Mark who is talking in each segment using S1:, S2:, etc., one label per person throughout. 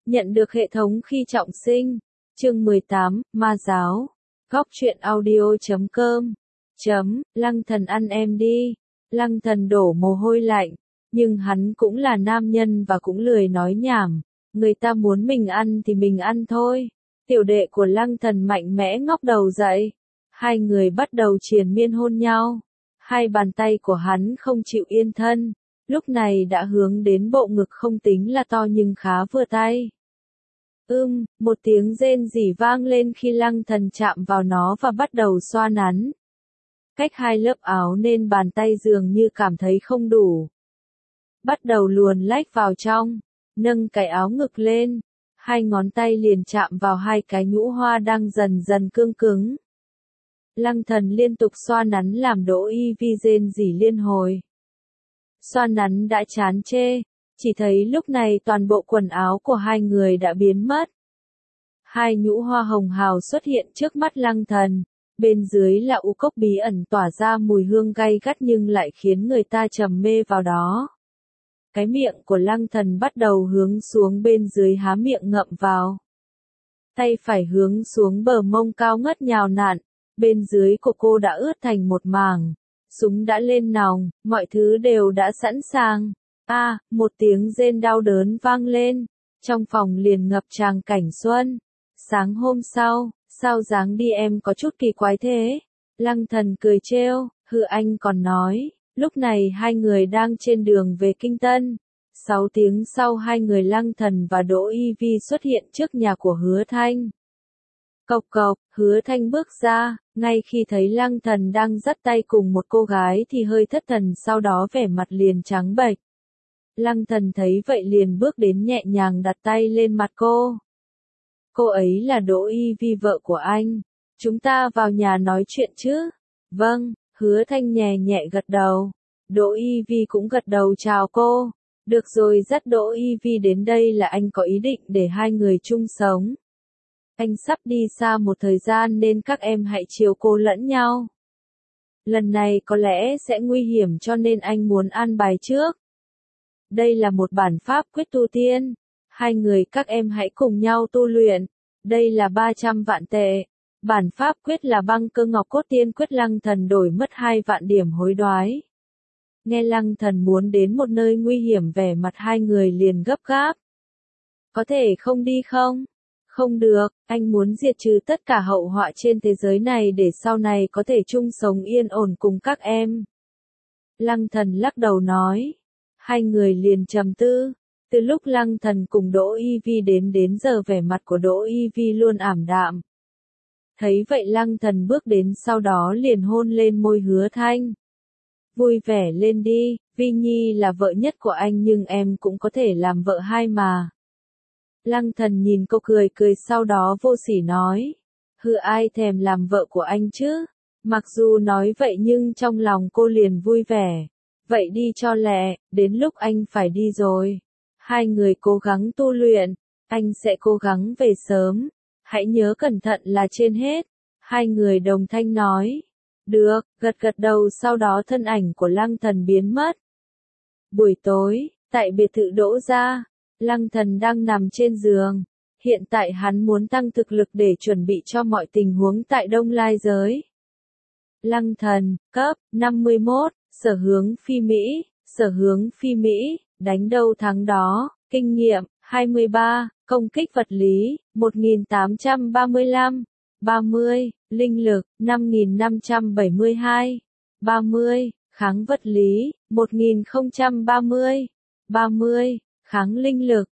S1: Nhận được hệ thống khi trọng sinh. Chương 18, Ma giáo. Góc truyện audio.com. Lăng Thần ăn em đi. Lăng Thần đổ mồ hôi lạnh, nhưng hắn cũng là nam nhân và cũng lười nói nhảm, người ta muốn mình ăn thì mình ăn thôi. Tiểu đệ của Lăng Thần mạnh mẽ ngóc đầu dậy, hai người bắt đầu triền miên hôn nhau. Hai bàn tay của hắn không chịu yên thân, lúc này đã hướng đến bộ ngực không tính là to nhưng khá vừa tay. Một tiếng rên rỉ vang lên khi Lăng Thần chạm vào nó và bắt đầu xoa nắn. Cách hai lớp áo nên bàn tay dường như cảm thấy không đủ. Bắt đầu luồn lách vào trong, nâng cái áo ngực lên, hai ngón tay liền chạm vào hai cái nhũ hoa đang dần dần cương cứng. Lăng Thần liên tục xoa nắn làm Đỗ Y Vi rên rỉ liên hồi. Xoa nắn đã chán chê, chỉ thấy lúc này toàn bộ quần áo của hai người đã biến mất. Hai nhũ hoa hồng hào xuất hiện trước mắt Lăng Thần, bên dưới là u cốc bí ẩn tỏa ra mùi hương gay gắt nhưng lại khiến người ta trầm mê vào đó. Cái miệng của Lăng Thần bắt đầu hướng xuống bên dưới há miệng ngậm vào. Tay phải hướng xuống bờ mông cao ngất nhào nặn, bên dưới của cô đã ướt thành một mảng. Súng đã lên nòng, mọi thứ đều đã sẵn sàng. Một tiếng rên đau đớn vang lên, trong phòng liền ngập tràn cảnh xuân. Sáng hôm sau, sao dáng đi em có chút kỳ quái thế? Lăng Thần cười trêu, anh còn nói, lúc này hai người đang trên đường về Kinh Tân. 6 tiếng sau hai người Lăng Thần và Đỗ Y Vi xuất hiện trước nhà của Hứa Thanh. Cộc cộc, Hứa Thanh bước ra, ngay khi thấy Lăng Thần đang dắt tay cùng một cô gái thì hơi thất thần, sau đó vẻ mặt liền trắng bệch. Lăng Thần thấy vậy liền bước đến nhẹ nhàng đặt tay lên mặt cô. Cô ấy là Đỗ Y Vi, vợ của anh. Chúng ta vào nhà nói chuyện chứ? Vâng, Hứa Thanh nhẹ nhẹ gật đầu. Đỗ Y Vi cũng gật đầu chào cô. Được rồi, dắt Đỗ Y Vi đến đây là anh có ý định để hai người chung sống. Anh sắp đi xa một thời gian nên các em hãy chiều cố lẫn nhau. Lần này có lẽ sẽ nguy hiểm cho nên anh muốn an bài trước. Đây là một bản pháp quyết tu tiên. Hai người các em hãy cùng nhau tu luyện. Đây là 300 vạn tệ. Bản pháp quyết là Băng Cơ Ngọc Cốt Tiên Quyết. Lăng Thần đổi mất 2 vạn điểm hối đoái. Nghe Lăng Thần muốn đến một nơi nguy hiểm, vẻ mặt hai người liền gấp gáp. Có thể không đi không? Không được, anh muốn diệt trừ tất cả hậu họa trên thế giới này để sau này có thể chung sống yên ổn cùng các em. Lăng Thần lắc đầu nói. Hai người liền trầm tư. Từ lúc Lăng Thần cùng Đỗ Y Vi đến giờ vẻ mặt của Đỗ Y Vi luôn ảm đạm. Thấy vậy Lăng Thần bước đến sau đó liền hôn lên môi Hứa Thanh. Vui vẻ lên đi, Vi Nhi là vợ nhất của anh nhưng em cũng có thể làm vợ hai mà. Lăng Thần nhìn cô cười cười sau đó vô sỉ nói. Ai thèm làm vợ của anh chứ? Mặc dù nói vậy nhưng trong lòng cô liền vui vẻ. Vậy đi cho lẹ, đến lúc anh phải đi rồi. Hai người cố gắng tu luyện, anh sẽ cố gắng về sớm. Hãy nhớ cẩn thận là trên hết. Hai người đồng thanh nói. Được, gật gật đầu, sau đó thân ảnh của Lăng Thần biến mất. Buổi tối, tại biệt thự Đỗ gia, Lăng Thần đang nằm trên giường. Hiện tại hắn muốn tăng thực lực để chuẩn bị cho mọi tình huống tại Đông Lai giới. Lăng Thần, cấp 51, sở hướng phi Mỹ, đánh đâu thắng đó, kinh nghiệm 23, công kích vật lý 1835, 30, linh lực 5572, 30, kháng vật lý 1030, 30, kháng linh lực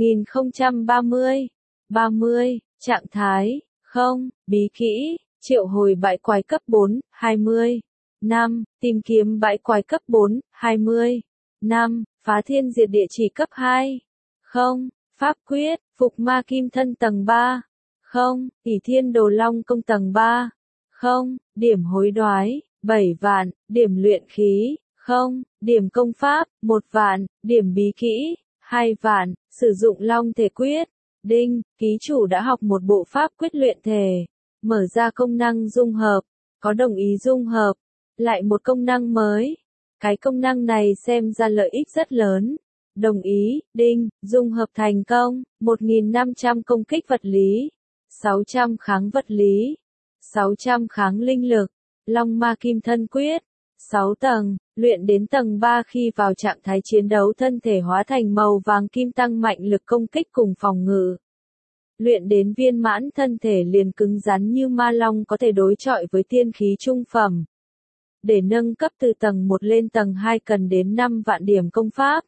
S1: 1030, 30, trạng thái không, bí kỹ, triệu hồi bãi quái cấp 4, 20, 5, tìm kiếm bãi quái cấp 4, 20, 5, phá thiên diệt địa chỉ cấp 2, 0, pháp quyết, phục ma kim thân tầng 3, 0, ỷ thiên đồ long công tầng 3, 0, điểm hối đoái, 7 vạn, điểm luyện khí, 0, điểm công pháp, 1 vạn, điểm bí kỹ, 2 vạn, sử dụng long thể quyết, đinh, ký chủ đã học một bộ pháp quyết luyện thể, mở ra công năng dung hợp, có đồng ý dung hợp, lại một công năng mới. Cái công năng này xem ra lợi ích rất lớn. Đồng ý, đinh, dung hợp thành công, 1.500 công kích vật lý, 600 kháng vật lý, 600 kháng linh lực, Long Ma Kim Thân Quyết, 6 tầng, luyện đến tầng 3 khi vào trạng thái chiến đấu thân thể hóa thành màu vàng kim tăng mạnh lực công kích cùng phòng ngự. Luyện đến viên mãn thân thể liền cứng rắn như ma long có thể đối chọi với tiên khí trung phẩm. Để nâng cấp từ tầng 1 lên tầng 2 cần đến 5 vạn điểm công pháp.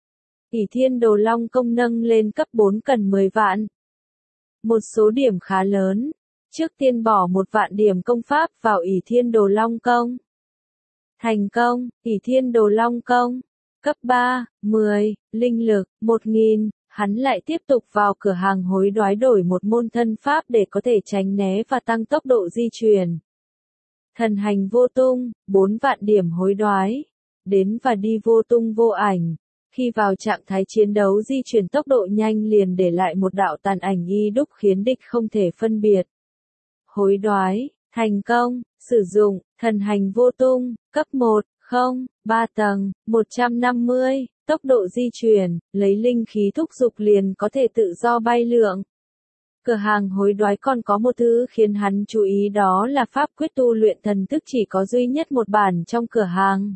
S1: Ỷ Thiên Đồ Long Công nâng lên cấp 4 cần 10 vạn. Một số điểm khá lớn. Trước tiên bỏ 1 vạn điểm công pháp vào Ỷ Thiên Đồ Long Công. Thành công, Ỷ Thiên Đồ Long Công. Cấp 3, 10, linh lực, 1.000. Hắn lại tiếp tục vào cửa hàng hối đoái đổi một môn thân pháp để có thể tránh né và tăng tốc độ di chuyển. Thần hành vô tung, 4 vạn điểm hối đoái. Đến và đi vô tung vô ảnh. Khi vào trạng thái chiến đấu di chuyển tốc độ nhanh liền để lại một đạo tàn ảnh y đúc khiến địch không thể phân biệt. Hối đoái, thành công, sử dụng, thần hành vô tung, cấp 1, 0, 3 tầng, 150, tốc độ di chuyển, lấy linh khí thúc dục liền có thể tự do bay lượn. Cửa hàng hối đoái còn có một thứ khiến hắn chú ý đó là pháp quyết tu luyện thần thức chỉ có duy nhất một bản trong cửa hàng.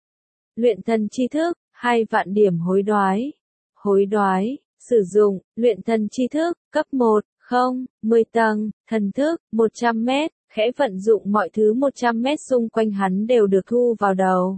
S1: Luyện thần chi thức, 2 vạn điểm hối đoái. Hối đoái, sử dụng, luyện thần chi thức, cấp 1, 0, 10 tầng, thần thức, 100 mét, khẽ vận dụng mọi thứ 100 mét xung quanh hắn đều được thu vào đầu.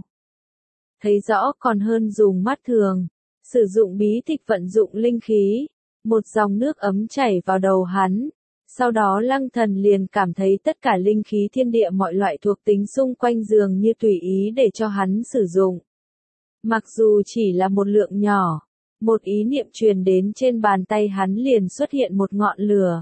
S1: Thấy rõ còn hơn dùng mắt thường. Sử dụng bí tịch vận dụng linh khí. Một dòng nước ấm chảy vào đầu hắn. Sau đó Lăng Thần liền cảm thấy tất cả linh khí thiên địa mọi loại thuộc tính xung quanh dường như tùy ý để cho hắn sử dụng. Mặc dù chỉ là một lượng nhỏ, một ý niệm truyền đến trên bàn tay hắn liền xuất hiện một ngọn lửa.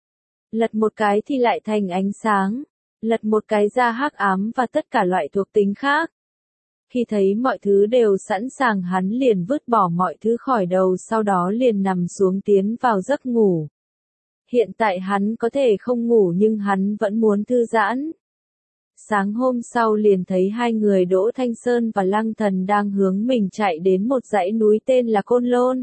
S1: Lật một cái thì lại thành ánh sáng, lật một cái ra hắc ám và tất cả loại thuộc tính khác. Khi thấy mọi thứ đều sẵn sàng hắn liền vứt bỏ mọi thứ khỏi đầu sau đó liền nằm xuống tiến vào giấc ngủ. Hiện tại hắn có thể không ngủ nhưng hắn vẫn muốn thư giãn. Sáng hôm sau liền thấy hai người Đỗ Thanh Sơn và Lăng Thần đang hướng mình chạy đến một dãy núi tên là Côn Lôn.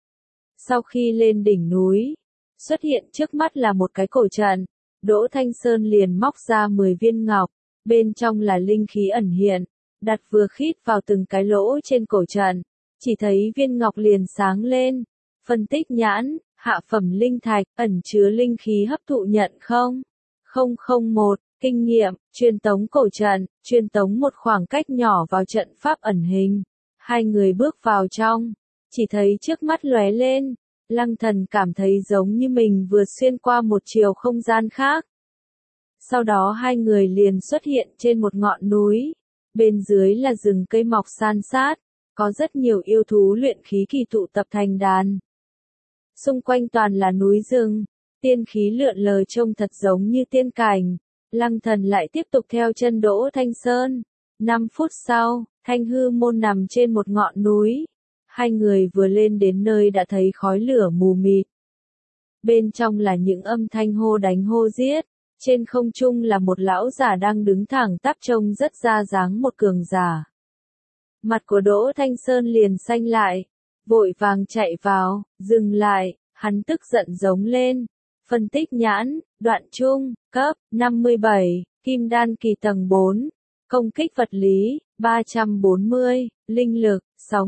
S1: Sau khi lên đỉnh núi, xuất hiện trước mắt là một cái cổ trận, Đỗ Thanh Sơn liền móc ra 10 viên ngọc, bên trong là linh khí ẩn hiện, đặt vừa khít vào từng cái lỗ trên cổ trận, chỉ thấy viên ngọc liền sáng lên, phân tích nhãn, hạ phẩm linh thạch, ẩn chứa linh khí hấp thụ nhận 001. Kinh nghiệm, truyền tống cổ trận, truyền tống một khoảng cách nhỏ vào trận pháp ẩn hình. Hai người bước vào trong, chỉ thấy trước mắt lóe lên, Lăng Thần cảm thấy giống như mình vừa xuyên qua một chiều không gian khác. Sau đó hai người liền xuất hiện trên một ngọn núi, bên dưới là rừng cây mọc san sát, có rất nhiều yêu thú luyện khí kỳ tụ tập thành đàn. Xung quanh toàn là núi rừng, tiên khí lượn lờ trông thật giống như tiên cảnh. Lăng Thần lại tiếp tục theo chân Đỗ Thanh Sơn. 5 phút sau, Thanh Hư Môn nằm trên một ngọn núi. Hai người vừa lên đến nơi đã thấy khói lửa mù mịt. Bên trong là những âm thanh hô đánh hô giết. Trên không trung là một lão giả đang đứng thẳng tắp trông rất ra dáng một cường giả. Mặt của Đỗ Thanh Sơn liền xanh lại. Vội vàng chạy vào, dừng lại, hắn tức giận giống lên. Phân tích nhãn, đoạn trung, cấp 57, kim đan kỳ tầng 4, công kích vật lý, 340, linh lực,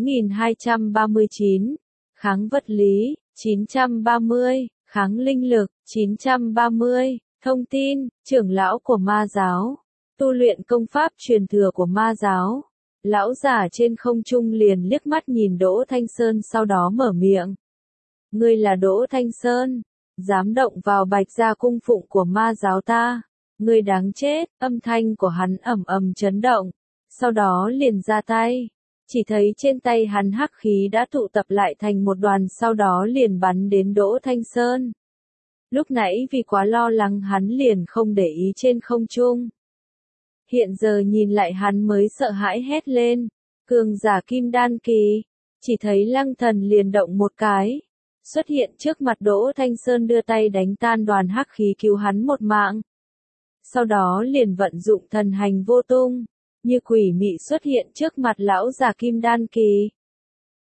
S1: 6239, kháng vật lý, 930, kháng linh lực, 930, thông tin, trưởng lão của ma giáo, tu luyện công pháp truyền thừa của ma giáo. Lão giả trên không trung liền liếc mắt nhìn Đỗ Thanh Sơn sau đó mở miệng. Ngươi là Đỗ Thanh Sơn. Dám động vào Bạch Gia cung phụng của ma giáo ta, ngươi đáng chết, âm thanh của hắn ầm ầm chấn động, sau đó liền ra tay, chỉ thấy trên tay hắn hắc khí đã tụ tập lại thành một đoàn sau đó liền bắn đến Đỗ Thanh Sơn. Lúc nãy vì quá lo lắng hắn liền không để ý trên không trung. Hiện giờ nhìn lại hắn mới sợ hãi hét lên, cường giả kim đan kỳ, chỉ thấy Lăng Thần liền động một cái. Xuất hiện trước mặt Đỗ Thanh Sơn đưa tay đánh tan đoàn hắc khí cứu hắn một mạng. Sau đó liền vận dụng thần hành vô tung, như quỷ mị xuất hiện trước mặt lão già kim đan kỳ.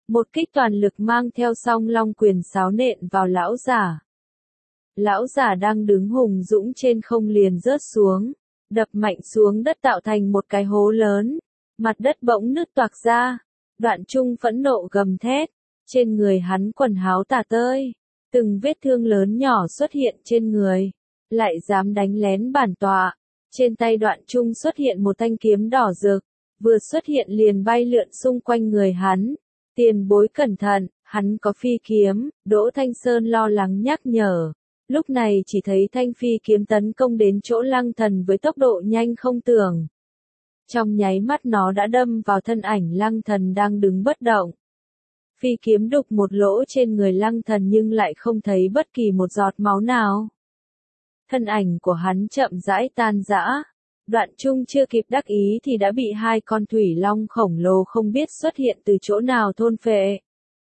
S1: một kích toàn lực mang theo song long quyền sáo nện vào lão giả. Lão giả đang đứng hùng dũng trên không liền rớt xuống, đập mạnh xuống đất tạo thành một cái hố lớn, mặt đất bỗng nứt toạc ra. Đoạn Trung phẫn nộ gầm thét, trên người hắn quần áo tả tơi, từng vết thương lớn nhỏ xuất hiện trên người, lại dám đánh lén bản tọa. Trên tay Đoạn Trung xuất hiện một thanh kiếm đỏ rực, vừa xuất hiện liền bay lượn xung quanh người hắn. Tiền bối cẩn thận, hắn có phi kiếm, Đỗ Thanh Sơn lo lắng nhắc nhở. Lúc này chỉ thấy thanh phi kiếm tấn công đến chỗ Lăng Thần với tốc độ nhanh không tưởng. Trong nháy mắt nó đã đâm vào thân ảnh Lăng Thần đang đứng bất động. Phi kiếm đục một lỗ trên người Lăng Thần nhưng lại không thấy bất kỳ một giọt máu nào. Thân ảnh của hắn chậm rãi tan rã. Đoạn Trung chưa kịp đắc ý thì đã bị hai con thủy long khổng lồ không biết xuất hiện từ chỗ nào thôn phệ.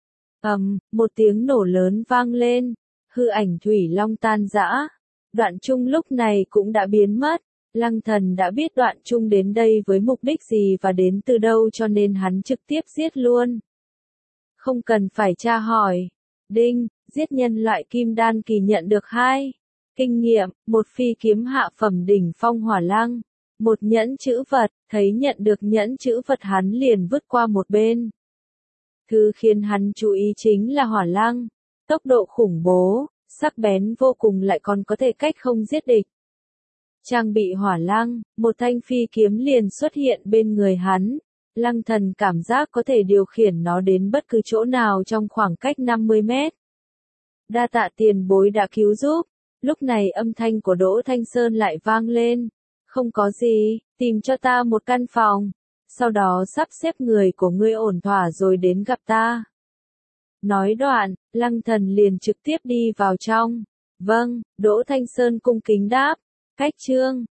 S1: Một tiếng nổ lớn vang lên, hư ảnh thủy long tan rã. Đoạn Trung lúc này cũng đã biến mất. Lăng Thần đã biết Đoạn Trung đến đây với mục đích gì và đến từ đâu cho nên hắn trực tiếp giết luôn. Không cần phải tra hỏi. Đinh, giết nhân loại kim đan kỳ nhận được 2 kinh nghiệm, một phi kiếm hạ phẩm đỉnh phong hỏa lăng, một nhẫn chữ vật, thấy nhận được nhẫn chữ vật hắn liền vứt qua một bên. Thứ khiến hắn chú ý chính là hỏa lăng, tốc độ khủng bố, sắc bén vô cùng lại còn có thể cách không giết địch. Trang bị hỏa lăng, một thanh phi kiếm liền xuất hiện bên người hắn. Lăng Thần cảm giác có thể điều khiển nó đến bất cứ chỗ nào trong khoảng cách 50 mét. Đa tạ tiền bối đã cứu giúp. Lúc này âm thanh của Đỗ Thanh Sơn lại vang lên. Không có gì, tìm cho ta một căn phòng. Sau đó sắp xếp người của ngươi ổn thỏa rồi đến gặp ta. Nói đoạn, Lăng Thần liền trực tiếp đi vào trong. Vâng, Đỗ Thanh Sơn cung kính đáp. Cách chương